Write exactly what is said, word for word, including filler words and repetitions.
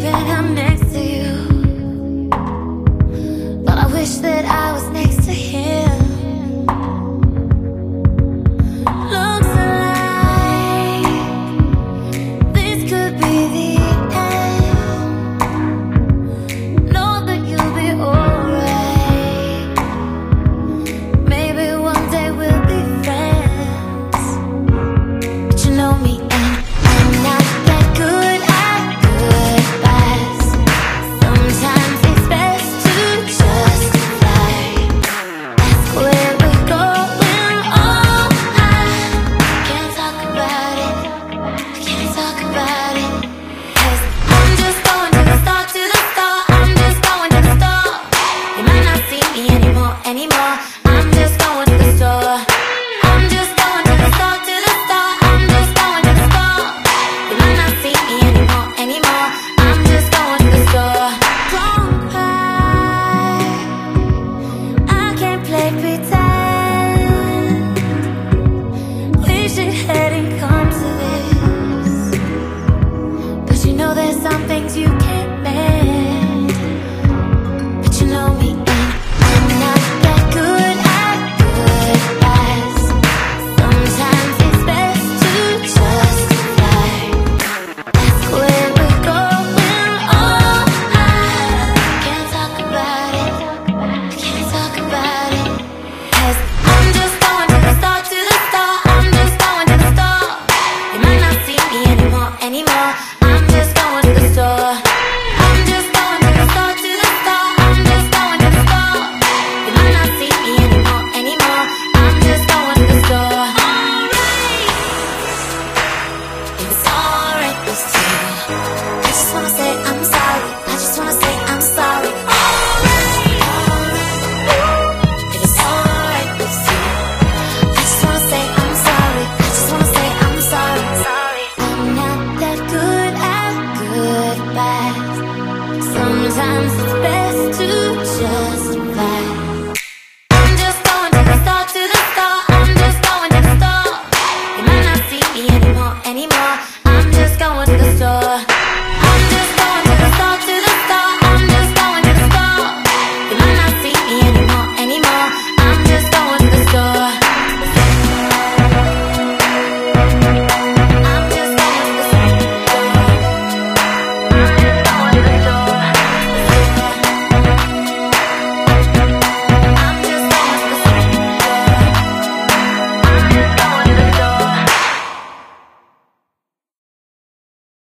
that I'm next to you, but I wish that I was next to him. Looks like this could be the end. Know that you'll be alright. Maybe one day we'll be friends. But you know me, and I'm not that good at goodbyes. Sometimes it's best to just fly. Ask where we're going. Oh, I can't talk about it. I can't talk about it. 'Cause I'm just going to the store, to the store. I'm just going to the store. You might not see me anymore, anymore. I'm just going to the store. I'm just going to the store, to the store. I'm just going to the store. You might not see me anymore, anymore. I'm just going to the store. Don't cry, I can't play pretend. Wish it hadn't come to this, but you know there's some things you can't mend. But you know me, and I'm not that good at goodbyes. Sometimes it's best to just fly. Ask where we're going. Oh, I can't talk about it. I can't talk about it. 'Cause I'm just going to the store, to the store. I'm just going to the store. You might not see me anymore, anymore. I'm just going to the store. I'm just going to the store, to the store. I'm just going to the store. You might not see me anymore, anymore. I'm just going to the store. Alright, it's alright with you. I just wanna say I'm sorry. I just wanna say I'm sorry. Alright, it's alright with you. I just wanna say I'm sorry. I just wanna say I'm sorry. Sorry. I'm not that good at goodbyes. Sometimes it's better